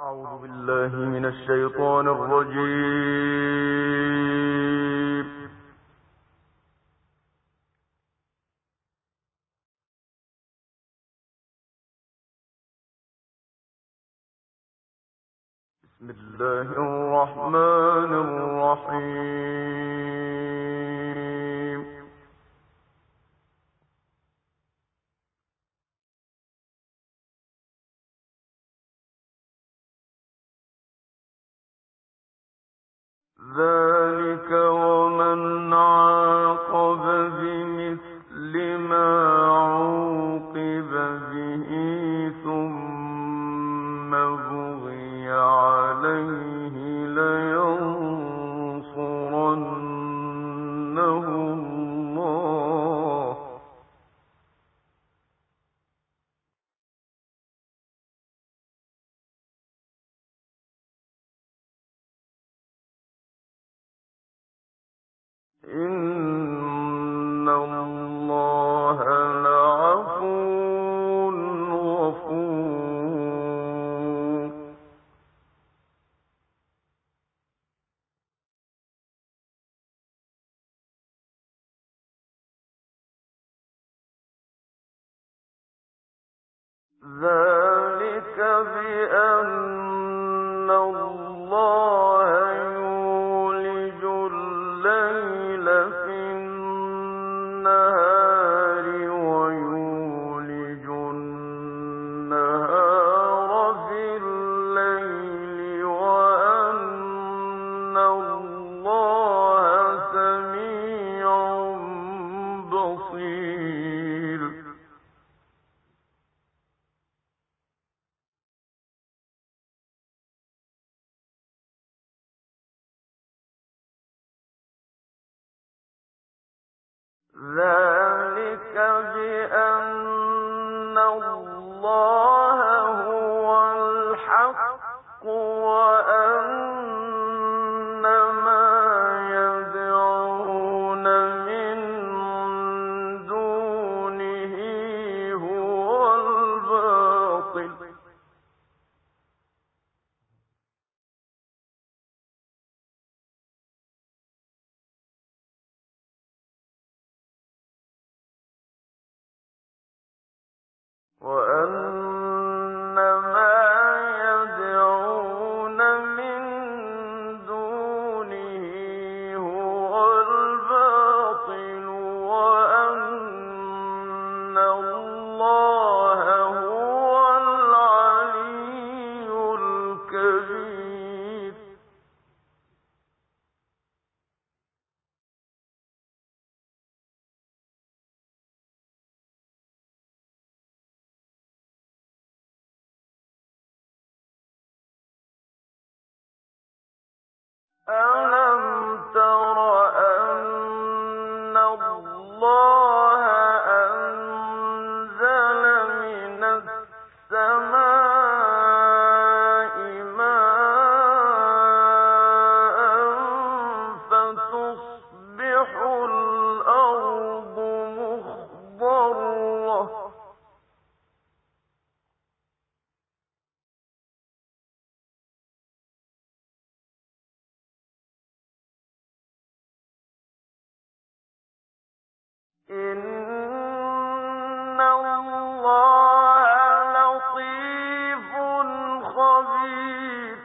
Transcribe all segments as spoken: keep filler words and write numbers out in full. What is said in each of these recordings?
أعوذ بالله من الشيطان الرجيم. بسم الله الرحمن الرحيم. ذلك ومن عاقب بمثل ما عوقب به ثم بغي عليه لينصرنه الله إن الله لعفو غفور. ذلك بأن الله يولج الليل في النهار ويولج النهار في الليل وأن الله سميع بصير. ذلك بأن الله هو الحق وأن ما يدعون من دونه هو الباطل وأن ما يدعون من دونه هو الباطل وأن الله هو العلي الكبير. أَلَمْ تَرَ أَنَّ اللَّهَ أَنزَلَ مِنَ السَّمَاءِ مَاءً فَتُصْبِحُ الْأَرْضُ مُخْضَرَّةً إِنَّ اللَّهَ لَطِيفٌ خَبِيرٌ.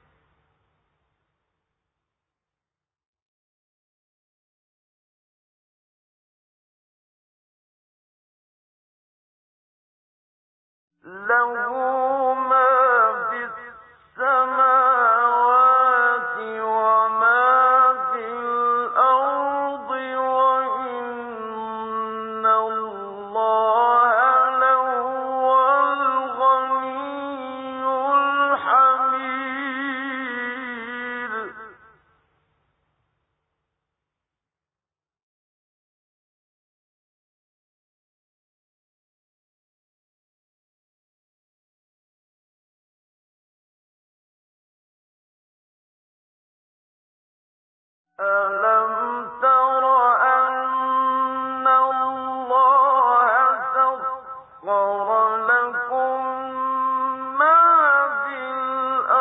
لَهُ مَا فِي السَّمَاوَاتِ وَمَا فِي الْأَرْضِ وَإِنَّ اللَّهَ لَهُوَ الْغَنِيُّ الْحَمِيدُ. أَلَمْ تَرَ أَنَّ اللَّهَ سَخَّرَ لَكُم مَّا فِي الْأَرْضِ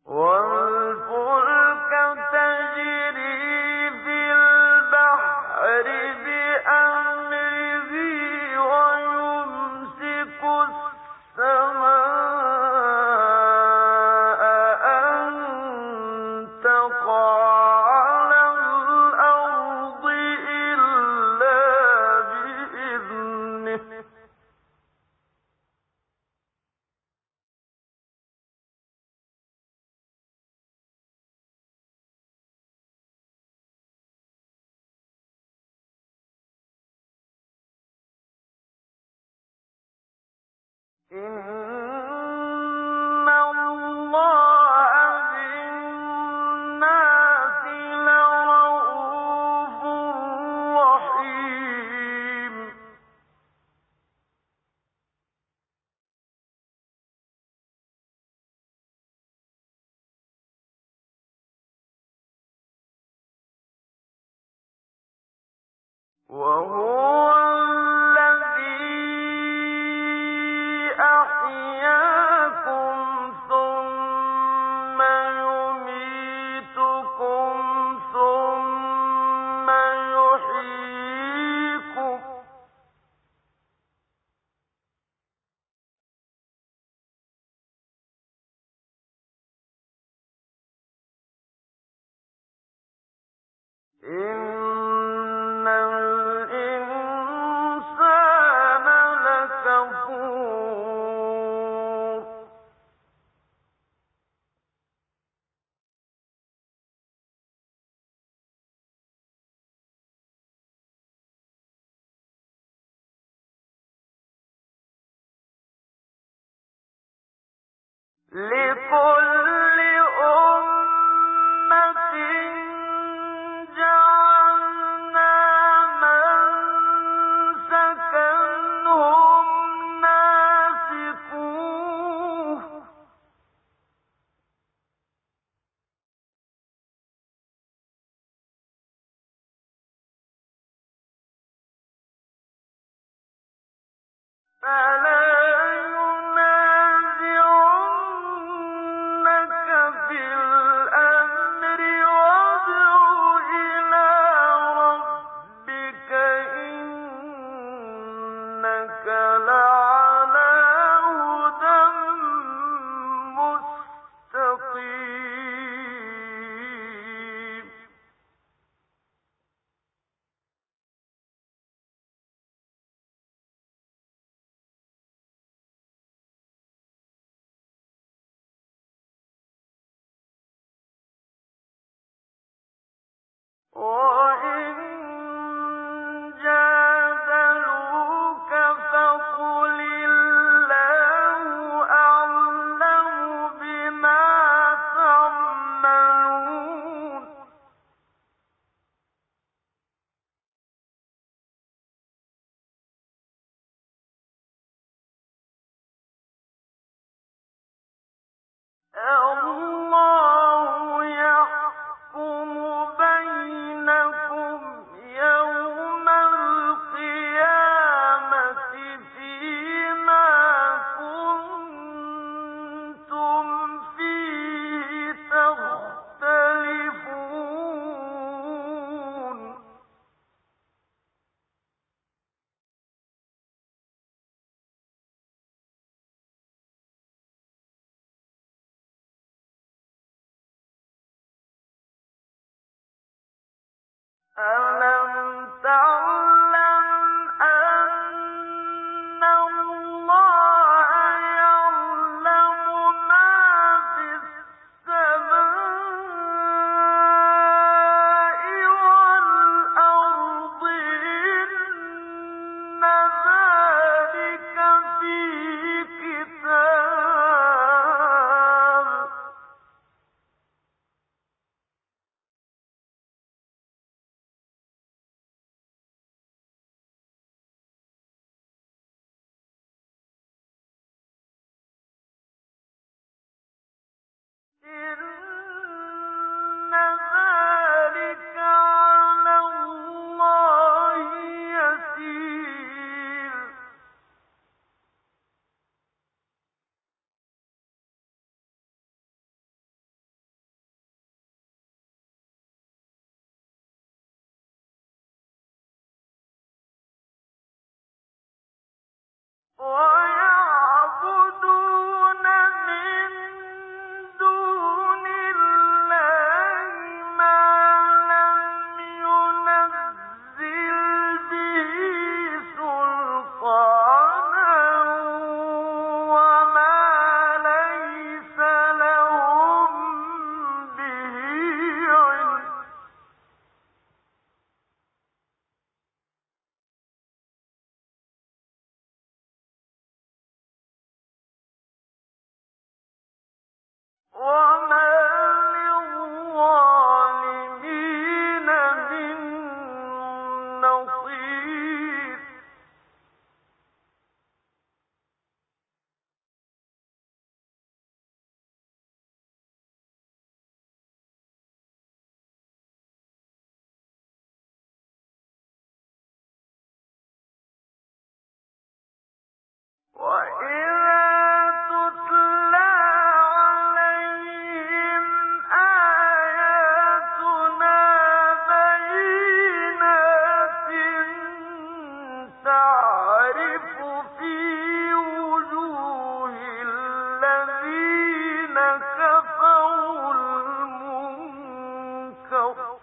وَالْفُلْكَ تَجْرِي فِي الْبَحْرِ بِأَمْرِهِ وَيُمْسِكُ السَّمَاءَ أَن تَقَعَ عَلَى الْأَرْضِ إِلَّا بِإِذْنِهِ ۗ إِنَّ اللَّهَ بِالنَّاسِ لَرَءُوفٌ رَّحِيمٌ. وَهُوَ الَّذِي أَحْيَاكُمْ ثُمَّ يُمِيتُكُمْ ثُمَّ يُحْيِيكُمْ ۗ إِنَّ الْإِنسَانَ لَكَفُورٌ. لِكُلِّ أُمَّةٍ جَعَلْنَا مَنسَكًا هُمْ نَاسِكُوهُ ۖ فَلَا يُنَازِعُنَّكَ فِي الْأَمْرِ وَادْعُ إِلَىٰ رَبِّكَ ۖ إِنَّكَ لَعَلَىٰ هُدًى مُّسْتَقِيمٍ. وَإِن جَادَلُوكَ فَقُلِ اللَّهُ أَعْلَمُ بِمَا تَعْمَلُونَ. اللَّهُ يَحْكُمُ بَيْنَكُمْ يَوْمَ الْقِيَامَةِ فِيمَا كُنتُمْ فِيهِ تَخْتَلِفُونَ. أَلَمْ تَعْلَمْ أَنَّ اللَّهَ يَعْلَمُ مَا فِي السَّمَاءِ وَالْأَرْضِ ۚ إِنَّ ذَٰلِكَ فِي كِتَابٍ ۚ إِنَّ ذَٰلِكَ عَلَى اللَّهِ يَسِيرٌ. وَيَعْبُدُونَ مِن دُونِ اللَّهِ مَا لَمْ يُنَزِّلْ بِهِ سُلْطَانًا وَمَا لَيْسَ لَهُم بِهِ عِلْمٌ ۗ وَمَا لِلظَّالِمِينَ مِن نَّصِيرٍ. وَإِذَا تُتْلَىٰ عَلَيْهِمْ آيَاتُنَا بَيِّنَاتٍ تَعْرِفُ فِي وُجُوهِ الَّذِينَ كَفَرُوا الْمُنكَرَ ۖ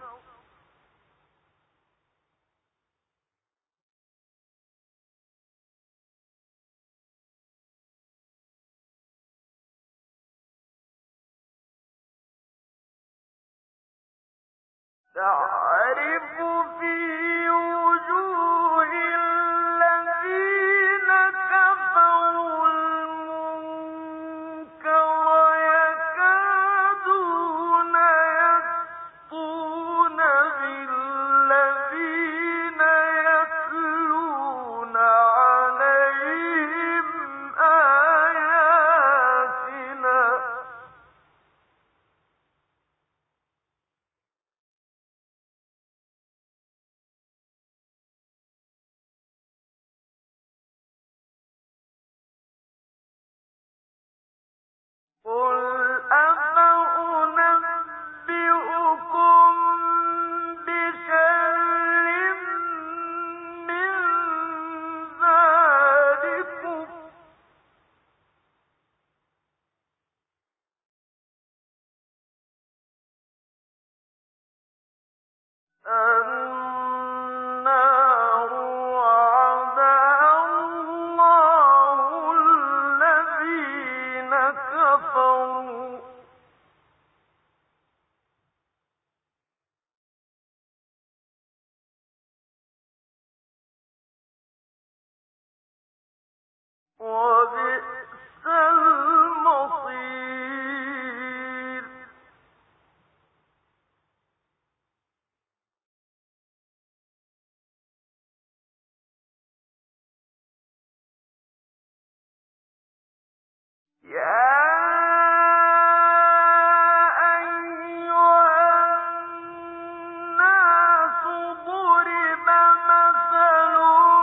تعرف في وجوه الذين كفروا المنكر يكادون يسطون بالذين يتلون عليهم آياتنا ۖ قُلْ أَفَأُنَبِّئُكُم بِشَرٍّ مِّن ذَٰلِكُمْ ۗ النَّارُ وَعَدَهَا اللَّهُ الَّذِينَ كَفَرُوا ۖ وَبِئْسَ الْمَصِيرُ. يَا أَيُّهَا النَّاسُ ضُرِبَ مَثَلٌ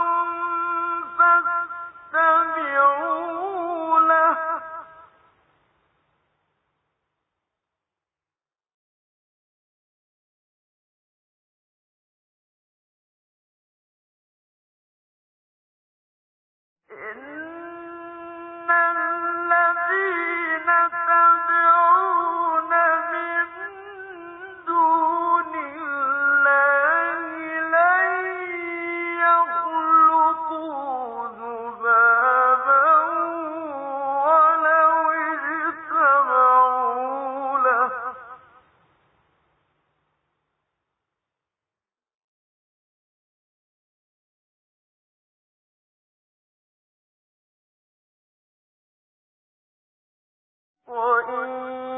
فَاسْتَمِعُوا لَهُ ۚ إِنَّ الَّذِينَ تَدْعُونَ مِن دُونِ اللَّهِ لَن يَخْلُقُوا ذُبَابًا وَلَوِ اجْتَمَعُوا لَهُ ۖ وَإِن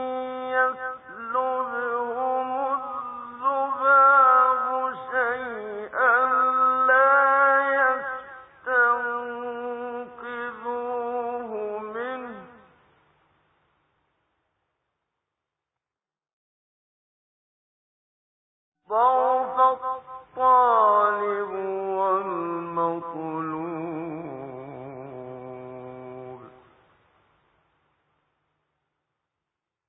يَسْلُبْهُمُ الذُّبَابُ شَيْئًا لَّا يَسْتَنقِذُوهُ مِنْهُ ۚ ضَعُفَ الطَّالِبُ وَالْمَطْلُوبُ.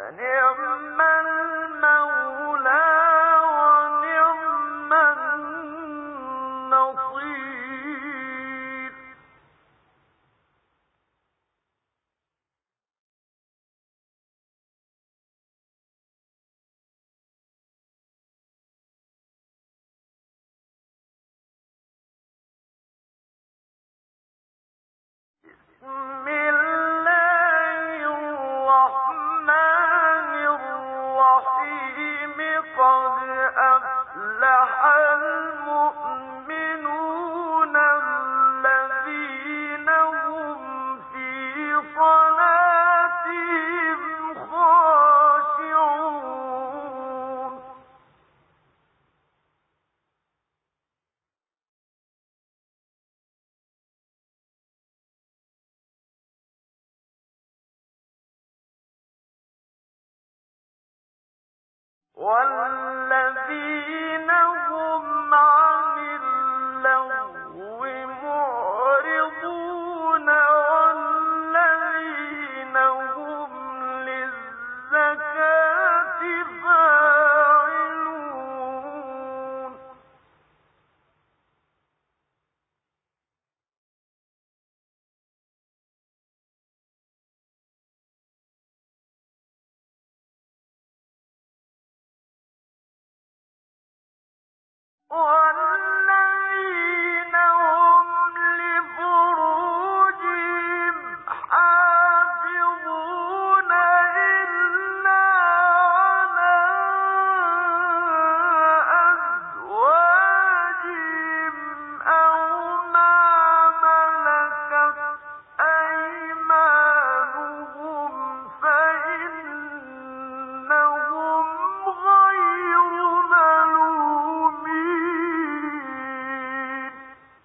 والذين هم عن اللغو معرضون والذين هم للزكاة فاعلون والذين هم لفروجهم حافظون إلا على أزواجهم أو ما ملكت أيمانهم فإنهم غير ملومين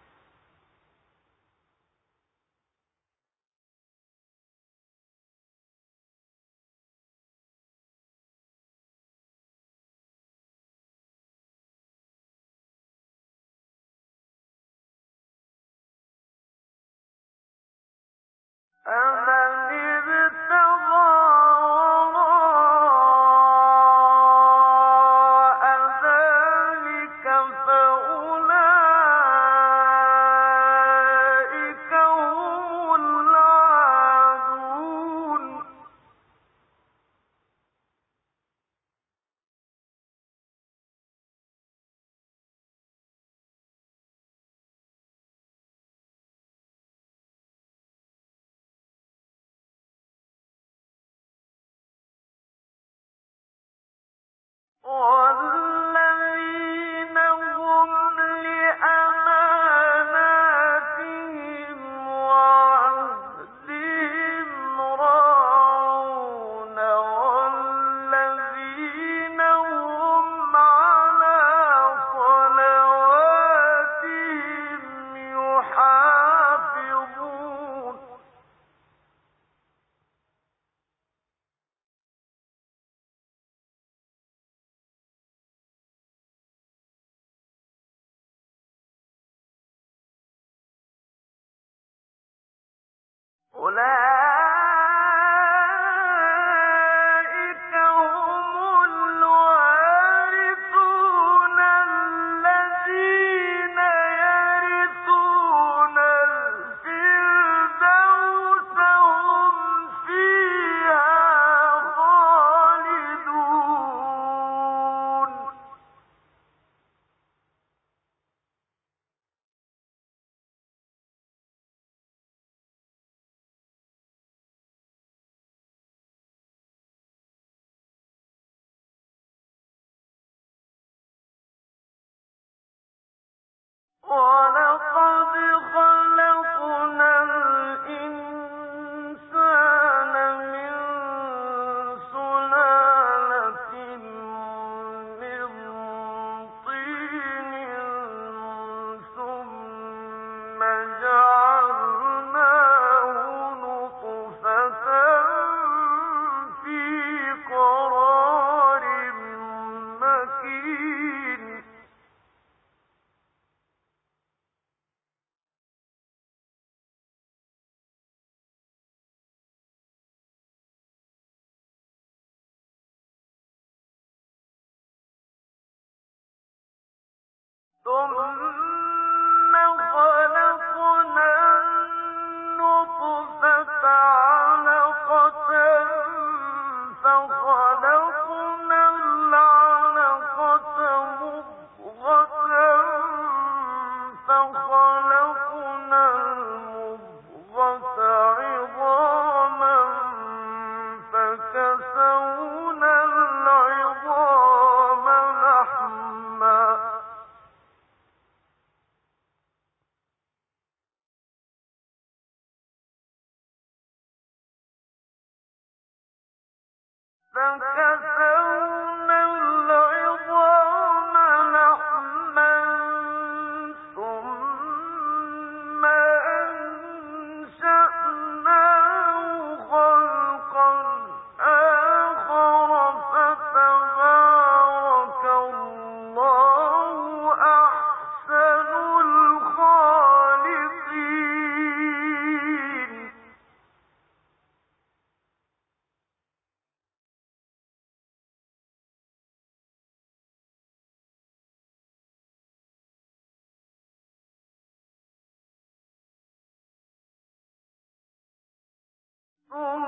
أمن ابتغى وراء ذلك فأولئك هم العادون والذين هم لأماناتهم وعهدهم راعون والذين هم على صلواتهم يحافظون أولئك هم الوارثون الذين يرثون الفردوس هم فيها خالدون ولقد خلقنا الإنسان من سلالة من طين ثم جعلناه نطفة في قرار مكين ثم خلقنا النطفة علقة فخلقنا العلقة مضغة فخلقنا المضغة عظاما فكسونا العظام لحما فكسونا العظام لحما ثم أنشأناه خلقا آخر فتبارك الله أحسن الخالقين. ثم